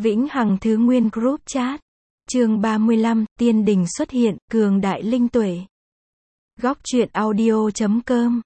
Vĩnh Hằng Thứ Nguyên Group Chat. Chương 35, Tiên Đình xuất hiện, cường đại linh tuệ. Góc truyện audio.com.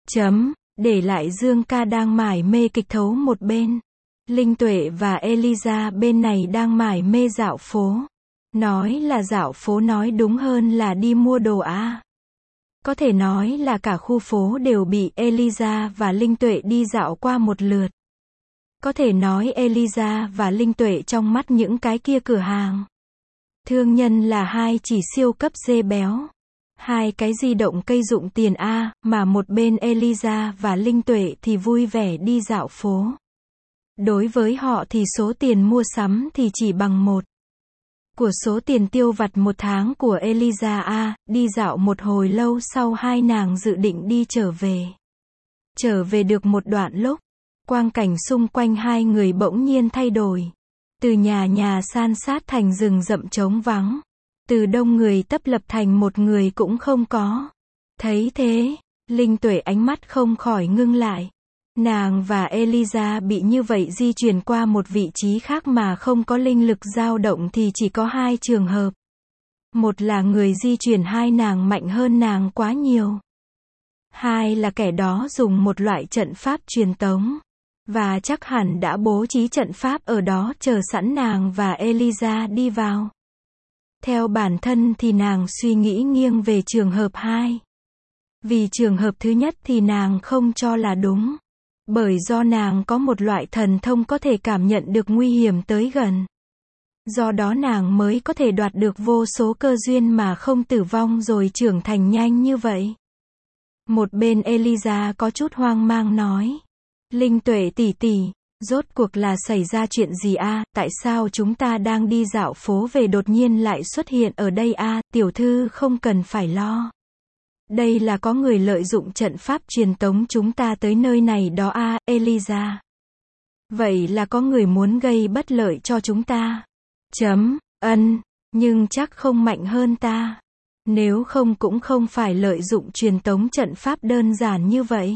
Để lại Dương ca đang mải mê kịch thấu một bên. Linh tuệ và Eliza bên này đang mải mê dạo phố. Nói là dạo phố nói đúng hơn là đi mua đồ à. Có thể nói là cả khu phố đều bị Eliza và Linh tuệ đi dạo qua một lượt. Có thể nói Eliza và Linh tuệ trong mắt những cái kia cửa hàng thương nhân là hai chỉ siêu cấp dê béo. Hai cái di động cây dụng tiền A, mà một bên Eliza và Linh tuệ thì vui vẻ đi dạo phố. Đối với họ thì số tiền mua sắm thì chỉ bằng một của số tiền tiêu vặt một tháng của Eliza A. Đi dạo một hồi lâu sau hai nàng dự định đi trở về. Trở về được một đoạn lúc, quang cảnh xung quanh hai người bỗng nhiên thay đổi. Từ nhà san sát thành rừng rậm trống vắng. Từ đông người tấp lập thành một người cũng không có. Thấy thế, Linh tuệ ánh mắt không khỏi ngưng lại. Nàng và Eliza bị như vậy di chuyển qua một vị trí khác mà không có linh lực dao động thì chỉ có hai trường hợp. Một là người di chuyển hai nàng mạnh hơn nàng quá nhiều. Hai là kẻ đó dùng một loại trận pháp truyền tống. Và chắc hẳn đã bố trí trận pháp ở đó chờ sẵn nàng và Eliza đi vào. Theo bản thân thì nàng suy nghĩ nghiêng về trường hợp 2. Vì trường hợp thứ nhất thì nàng không cho là đúng. Bởi do nàng có một loại thần thông có thể cảm nhận được nguy hiểm tới gần. Do đó nàng mới có thể đoạt được vô số cơ duyên mà không tử vong rồi trưởng thành nhanh như vậy. Một bên Eliza có chút hoang mang nói. Linh tuệ tỷ tỷ, rốt cuộc là xảy ra chuyện gì a? Tại sao chúng ta đang đi dạo phố về đột nhiên lại xuất hiện ở đây a? Tiểu thư không cần phải lo. Đây là có người lợi dụng trận pháp truyền tống chúng ta tới nơi này đó a, Eliza. Vậy là có người muốn gây bất lợi cho chúng ta. Nhưng chắc không mạnh hơn ta. Nếu không cũng không phải lợi dụng truyền tống trận pháp đơn giản như vậy.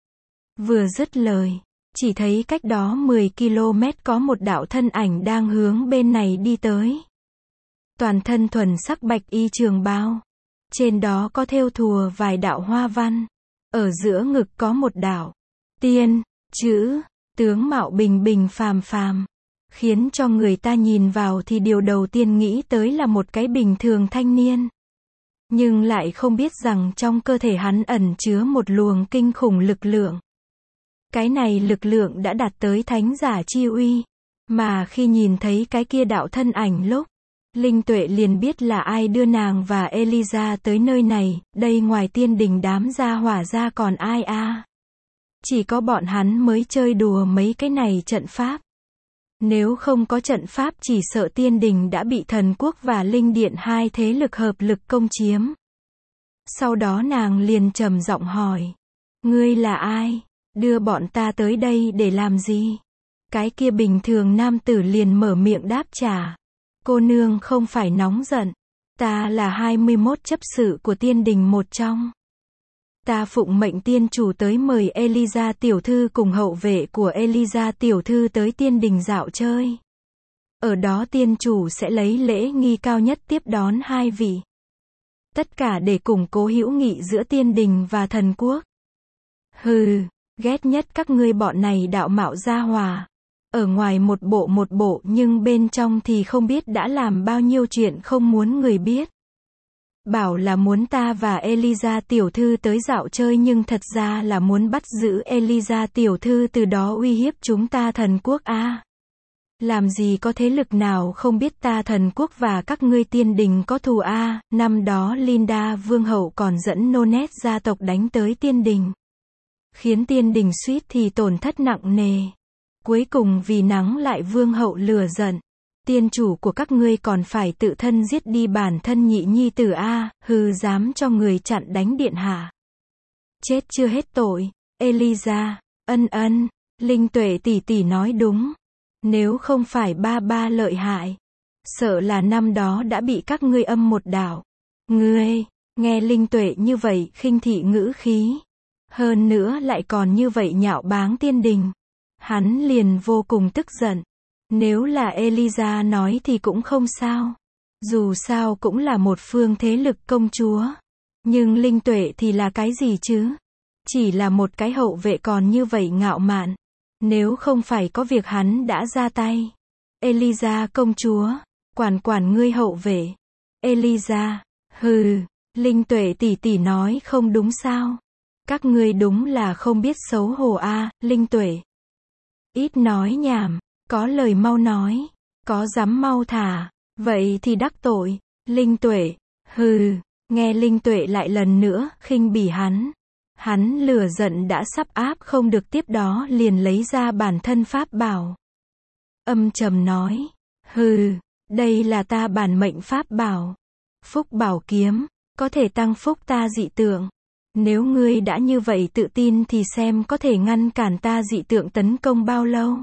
Vừa dứt lời, chỉ thấy cách đó 10 km có một đạo thân ảnh đang hướng bên này đi tới. Toàn thân thuần sắc bạch y trường bào. Trên đó có thêu thùa vài đạo hoa văn. Ở giữa ngực có một đạo tiên chữ, tướng mạo bình bình phàm phàm. Khiến cho người ta nhìn vào thì điều đầu tiên nghĩ tới là một cái bình thường thanh niên. Nhưng lại không biết rằng trong cơ thể hắn ẩn chứa một luồng kinh khủng lực lượng. Cái này lực lượng đã đạt tới thánh giả chi uy. Mà khi nhìn thấy cái kia đạo thân ảnh lúc, Linh tuệ liền biết là ai đưa nàng và Eliza tới nơi này. Đây ngoài tiên đình đám gia hỏa ra còn ai a? Chỉ có bọn hắn mới chơi đùa mấy cái này trận pháp. Nếu không có trận pháp chỉ sợ tiên đình đã bị thần quốc và linh điện hai thế lực hợp lực công chiếm. Sau đó nàng liền trầm giọng hỏi. Ngươi là ai? Đưa bọn ta tới đây để làm gì? Cái kia bình thường nam tử liền mở miệng đáp trả. Cô nương không phải nóng giận. Ta là 21 chấp sự của tiên đình một trong. Ta phụng mệnh tiên chủ tới mời Eliza tiểu thư cùng hậu vệ của Eliza tiểu thư tới tiên đình dạo chơi. Ở đó tiên chủ sẽ lấy lễ nghi cao nhất tiếp đón hai vị. Tất cả để củng cố hữu nghị giữa tiên đình và thần quốc. Hừ, ghét nhất các ngươi bọn này đạo mạo gia hòa. Ở ngoài một bộ nhưng bên trong thì không biết đã làm bao nhiêu chuyện không muốn người biết. Bảo là muốn ta và Eliza tiểu thư tới dạo chơi nhưng thật ra là muốn bắt giữ Eliza tiểu thư từ đó uy hiếp chúng ta thần quốc a. Làm gì có thế lực nào không biết ta thần quốc và các ngươi tiên đình có thù a. Năm đó Linda vương hậu còn dẫn Nonet gia tộc đánh tới tiên đình. Khiến tiên đình suýt thì tổn thất nặng nề. Cuối cùng vì nắng lại vương hậu lừa giận. Tiên chủ của các ngươi còn phải tự thân giết đi bản thân nhị nhi tử a, hừ dám cho người chặn đánh điện hạ. Chết chưa hết tội. Eliza, Linh tuệ tỷ tỷ nói đúng. Nếu không phải ba lợi hại, sợ là năm đó đã bị các ngươi âm một đảo. Ngươi, nghe Linh tuệ như vậy khinh thị ngữ khí. Hơn nữa lại còn như vậy nhạo báng tiên đình. Hắn liền vô cùng tức giận. Nếu là Elisa nói thì cũng không sao. Dù sao cũng là một phương thế lực công chúa. Nhưng Linh Tuệ thì là cái gì chứ? Chỉ là một cái hậu vệ còn như vậy ngạo mạn. Nếu không phải có việc hắn đã ra tay. Elisa công chúa, quản ngươi hậu vệ. Elisa, hừ, Linh Tuệ tỷ tỷ nói không đúng sao? Các ngươi đúng là không biết xấu hổ a, Linh Tuệ. Ít nói nhảm, có lời mau nói, có dám mau thả, vậy thì đắc tội. Linh Tuệ, hừ, nghe Linh Tuệ lại lần nữa khinh bỉ hắn. Hắn lửa giận đã sắp áp không được, tiếp đó liền lấy ra bản thân pháp bảo. Âm trầm nói, hừ, đây là ta bản mệnh pháp bảo. Phúc bảo kiếm, có thể tăng phúc ta dị tượng. Nếu ngươi đã như vậy tự tin thì xem có thể ngăn cản ta dị tượng tấn công bao lâu.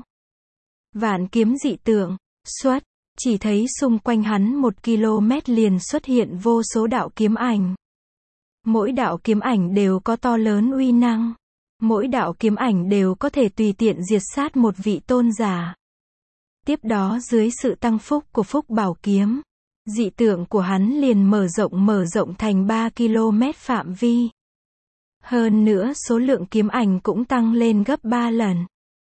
Vạn kiếm dị tượng, xuất, chỉ thấy xung quanh hắn 1 km liền xuất hiện vô số đạo kiếm ảnh. Mỗi đạo kiếm ảnh đều có to lớn uy năng. Mỗi đạo kiếm ảnh đều có thể tùy tiện diệt sát một vị tôn giả. Tiếp đó dưới sự tăng phúc của phúc bảo kiếm, dị tượng của hắn liền mở rộng thành 3 km phạm vi. Hơn nữa số lượng kiếm ảnh cũng tăng lên gấp 3 lần.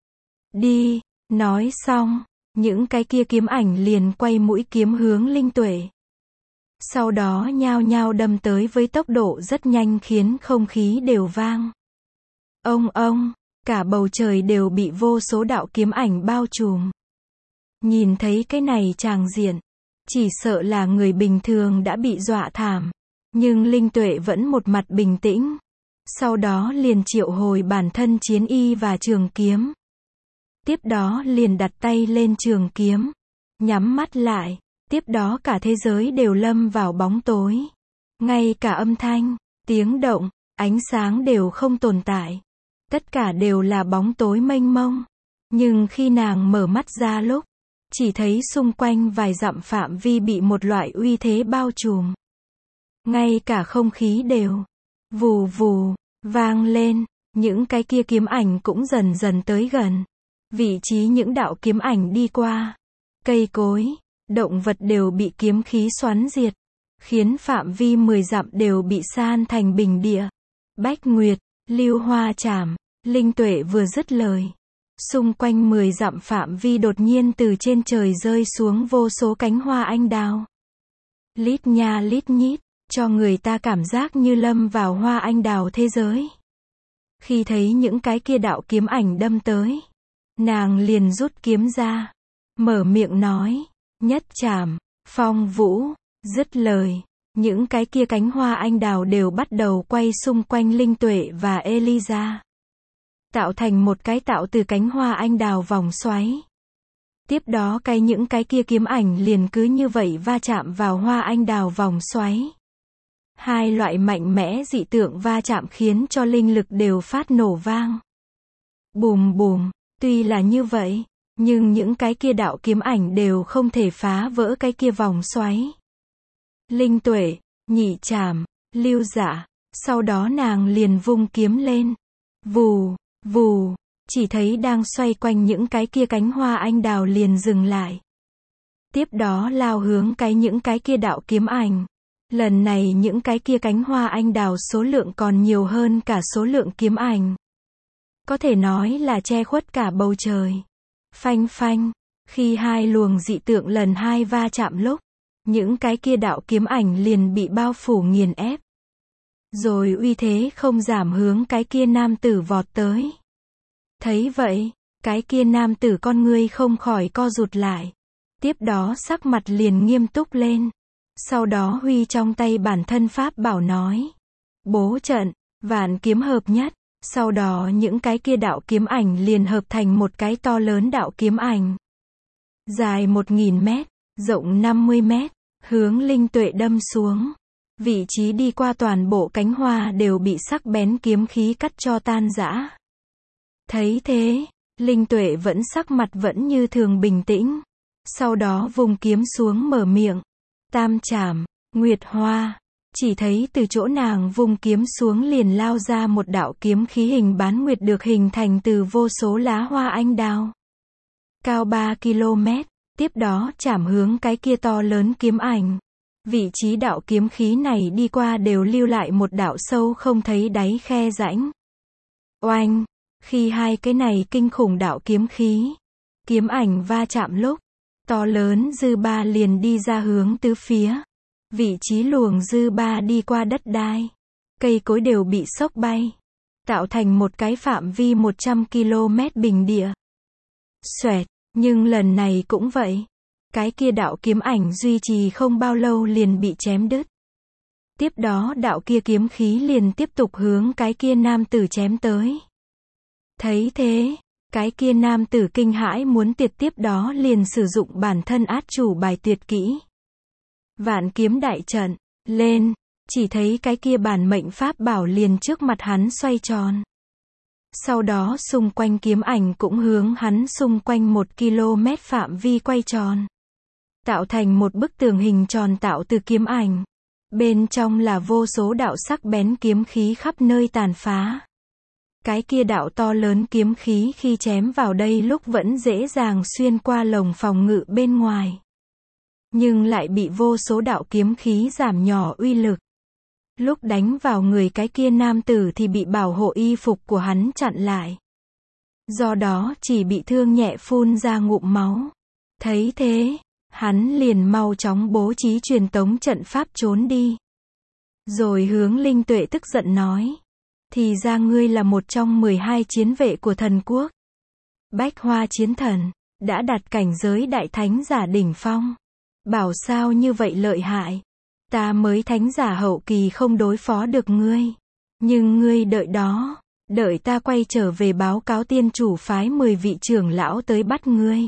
Đi, nói xong, những cái kia kiếm ảnh liền quay mũi kiếm hướng Linh Tuệ. Sau đó nhao nhao đâm tới với tốc độ rất nhanh khiến không khí đều vang. Ông, cả bầu trời đều bị vô số đạo kiếm ảnh bao trùm. Nhìn thấy cái này tràng diện, chỉ sợ là người bình thường đã bị dọa thảm. Nhưng Linh Tuệ vẫn một mặt bình tĩnh. Sau đó liền triệu hồi bản thân chiến y và trường kiếm. Tiếp đó liền đặt tay lên trường kiếm. Nhắm mắt lại. Tiếp đó cả thế giới đều lâm vào bóng tối. Ngay cả âm thanh, tiếng động, ánh sáng đều không tồn tại. Tất cả đều là bóng tối mênh mông. Nhưng khi nàng mở mắt ra lúc, chỉ thấy xung quanh vài dặm phạm vi bị một loại uy thế bao trùm. Ngay cả không khí đều vù vù vang lên, những cái kia kiếm ảnh cũng dần dần tới gần. Vị trí những đạo kiếm ảnh đi qua, cây cối, động vật đều bị kiếm khí xoắn diệt, khiến phạm vi 10 dặm đều bị san thành bình địa. Bách Nguyệt, Lưu Hoa Trảm, Linh Tuệ vừa dứt lời, xung quanh 10 dặm phạm vi đột nhiên từ trên trời rơi xuống vô số cánh hoa anh đào. Lít nha lít nhít, cho người ta cảm giác như lâm vào hoa anh đào thế giới. Khi thấy những cái kia đạo kiếm ảnh đâm tới, nàng liền rút kiếm ra, mở miệng nói, nhất trảm, phong vũ, dứt lời, những cái kia cánh hoa anh đào đều bắt đầu quay xung quanh Linh Tuệ và Elisa. Tạo thành một cái tạo từ cánh hoa anh đào vòng xoáy. Tiếp đó những cái kia kiếm ảnh liền cứ như vậy va chạm vào hoa anh đào vòng xoáy. Hai loại mạnh mẽ dị tượng va chạm khiến cho linh lực đều phát nổ vang. Bùm bùm, tuy là như vậy, nhưng những cái kia đạo kiếm ảnh đều không thể phá vỡ cái kia vòng xoáy. Linh Tuệ, nhị trảm, lưu dạ, sau đó nàng liền vung kiếm lên. Vù, vù, chỉ thấy đang xoay quanh những cái kia cánh hoa anh đào liền dừng lại. Tiếp đó lao hướng những cái kia đạo kiếm ảnh. Lần này những cái kia cánh hoa anh đào số lượng còn nhiều hơn cả số lượng kiếm ảnh. Có thể nói là che khuất cả bầu trời. Phanh phanh, khi hai luồng dị tượng lần hai va chạm lúc, những cái kia đạo kiếm ảnh liền bị bao phủ nghiền ép. Rồi uy thế không giảm hướng cái kia nam tử vọt tới. Thấy vậy, cái kia nam tử con ngươi không khỏi co rụt lại. Tiếp đó sắc mặt liền nghiêm túc lên. Sau đó huy trong tay bản thân pháp bảo nói. Bố trận, vạn kiếm hợp nhất. Sau đó những cái kia đạo kiếm ảnh liền hợp thành một cái to lớn đạo kiếm ảnh. Dài 1000 mét, rộng 50 mét, hướng Linh Tuệ đâm xuống. Vị trí đi qua toàn bộ cánh hoa đều bị sắc bén kiếm khí cắt cho tan rã. Thấy thế, Linh Tuệ vẫn sắc mặt vẫn như thường bình tĩnh. Sau đó vùng kiếm xuống mở miệng. Tam trảm, Nguyệt Hoa. Chỉ thấy từ chỗ nàng vùng kiếm xuống liền lao ra một đạo kiếm khí hình bán nguyệt được hình thành từ vô số lá hoa anh đào. cao 3 km, tiếp đó chạm hướng cái kia to lớn kiếm ảnh. Vị trí đạo kiếm khí này đi qua đều lưu lại một đạo sâu không thấy đáy khe rãnh. Oanh! Khi hai cái này kinh khủng đạo kiếm khí, kiếm ảnh va chạm lúc, to lớn dư ba liền đi ra hướng tứ phía. Vị trí luồng dư ba đi qua đất đai, cây cối đều bị xốc bay, tạo thành một cái phạm vi 100 km bình địa. Xoẹt, nhưng lần này cũng vậy. Cái kia đạo kiếm ảnh duy trì không bao lâu liền bị chém đứt. Tiếp đó đạo kia kiếm khí liền tiếp tục hướng cái kia nam tử chém tới. Thấy thế, cái kia nam tử kinh hãi muốn tiếp đó liền sử dụng bản thân át chủ bài tuyệt kỹ. Vạn kiếm đại trận, lên, chỉ thấy cái kia bản mệnh pháp bảo liền trước mặt hắn xoay tròn. Sau đó xung quanh kiếm ảnh cũng hướng hắn xung quanh 1 km phạm vi quay tròn. Tạo thành một bức tường hình tròn tạo từ kiếm ảnh. Bên trong là vô số đạo sắc bén kiếm khí khắp nơi tàn phá. Cái kia đạo to lớn kiếm khí khi chém vào đây lúc vẫn dễ dàng xuyên qua lồng phòng ngự bên ngoài. Nhưng lại bị vô số đạo kiếm khí giảm nhỏ uy lực. Lúc đánh vào người cái kia nam tử thì bị bảo hộ y phục của hắn chặn lại. Do đó chỉ bị thương nhẹ phun ra ngụm máu. Thấy thế, hắn liền mau chóng bố trí truyền tống trận pháp trốn đi. Rồi hướng Linh Tuệ tức giận nói. Thì ra ngươi là một trong 12 chiến vệ của thần quốc. Bách Hoa chiến thần, đã đạt cảnh giới đại thánh giả đỉnh phong. Bảo sao như vậy lợi hại. Ta mới thánh giả hậu kỳ không đối phó được ngươi. Nhưng ngươi đợi đó, đợi ta quay trở về báo cáo tiên chủ phái 10 vị trưởng lão tới bắt ngươi.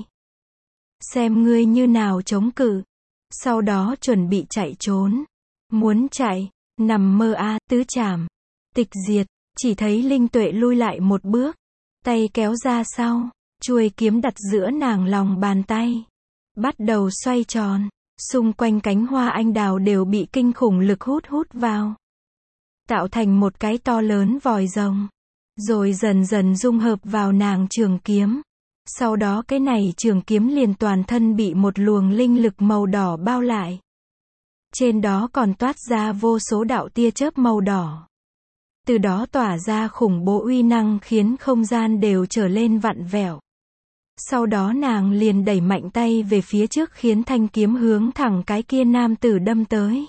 Xem ngươi như nào chống cự. Sau đó chuẩn bị chạy trốn. Muốn chạy, nằm mơ tứ trảm. Tịch diệt, chỉ thấy Linh Tuệ lui lại một bước. Tay kéo ra sau, chuôi kiếm đặt giữa nàng lòng bàn tay. Bắt đầu xoay tròn. Xung quanh cánh hoa anh đào đều bị kinh khủng lực hút vào. Tạo thành một cái to lớn vòi rồng. Rồi dần dần dung hợp vào nàng trường kiếm. Sau đó cái này trường kiếm liền toàn thân bị một luồng linh lực màu đỏ bao lại. Trên đó còn toát ra vô số đạo tia chớp màu đỏ. Từ đó tỏa ra khủng bố uy năng khiến không gian đều trở lên vặn vẹo. Sau đó nàng liền đẩy mạnh tay về phía trước khiến thanh kiếm hướng thẳng cái kia nam tử đâm tới.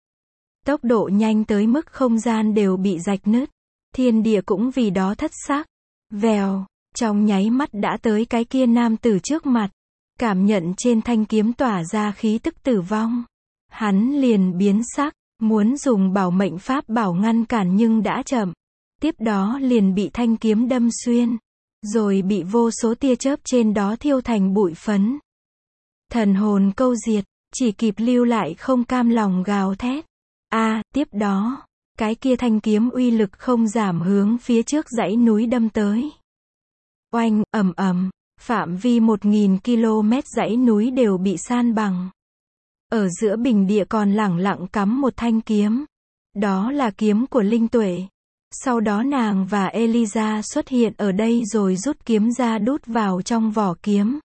Tốc độ nhanh tới mức không gian đều bị rạch nứt. Thiên địa cũng vì đó thất sắc. Vèo, trong nháy mắt đã tới cái kia nam tử trước mặt. Cảm nhận trên thanh kiếm tỏa ra khí tức tử vong. Hắn liền biến sắc, muốn dùng bảo mệnh pháp bảo ngăn cản nhưng đã chậm. Tiếp đó liền bị thanh kiếm đâm xuyên. Rồi bị vô số tia chớp trên đó thiêu thành bụi phấn. Thần hồn câu diệt, chỉ kịp lưu lại không cam lòng gào thét. Tiếp đó, cái kia thanh kiếm uy lực không giảm hướng phía trước dãy núi đâm tới. Oanh, ầm ầm, phạm vi 1000 km dãy núi đều bị san bằng. Ở giữa bình địa còn lẳng lặng cắm một thanh kiếm. Đó là kiếm của Linh Tuệ. Sau đó nàng và Eliza xuất hiện ở đây rồi rút kiếm ra đút vào trong vỏ kiếm.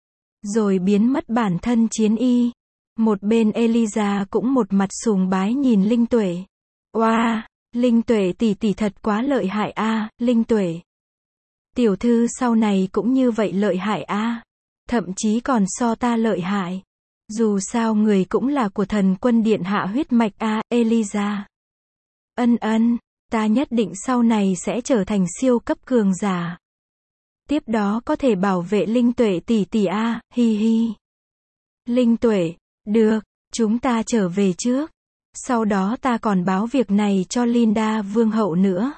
Rồi biến mất bản thân chiến y. Một bên Eliza cũng một mặt sùng bái nhìn Linh Tuệ. Wow, Linh Tuệ tỷ tỷ thật quá lợi hại Linh Tuệ. Tiểu thư sau này cũng như vậy lợi hại thậm chí còn so ta lợi hại. Dù sao người cũng là của thần quân điện hạ huyết mạch Eliza. Ân, ta nhất định sau này sẽ trở thành siêu cấp cường giả. Tiếp đó có thể bảo vệ Linh Tuệ tỷ tỷ hi hi. Linh Tuệ, được, chúng ta trở về trước. Sau đó ta còn báo việc này cho Linda vương hậu nữa.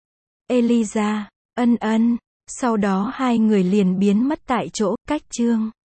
Eliza, ân. Sau đó hai người liền biến mất tại chỗ, cách chương.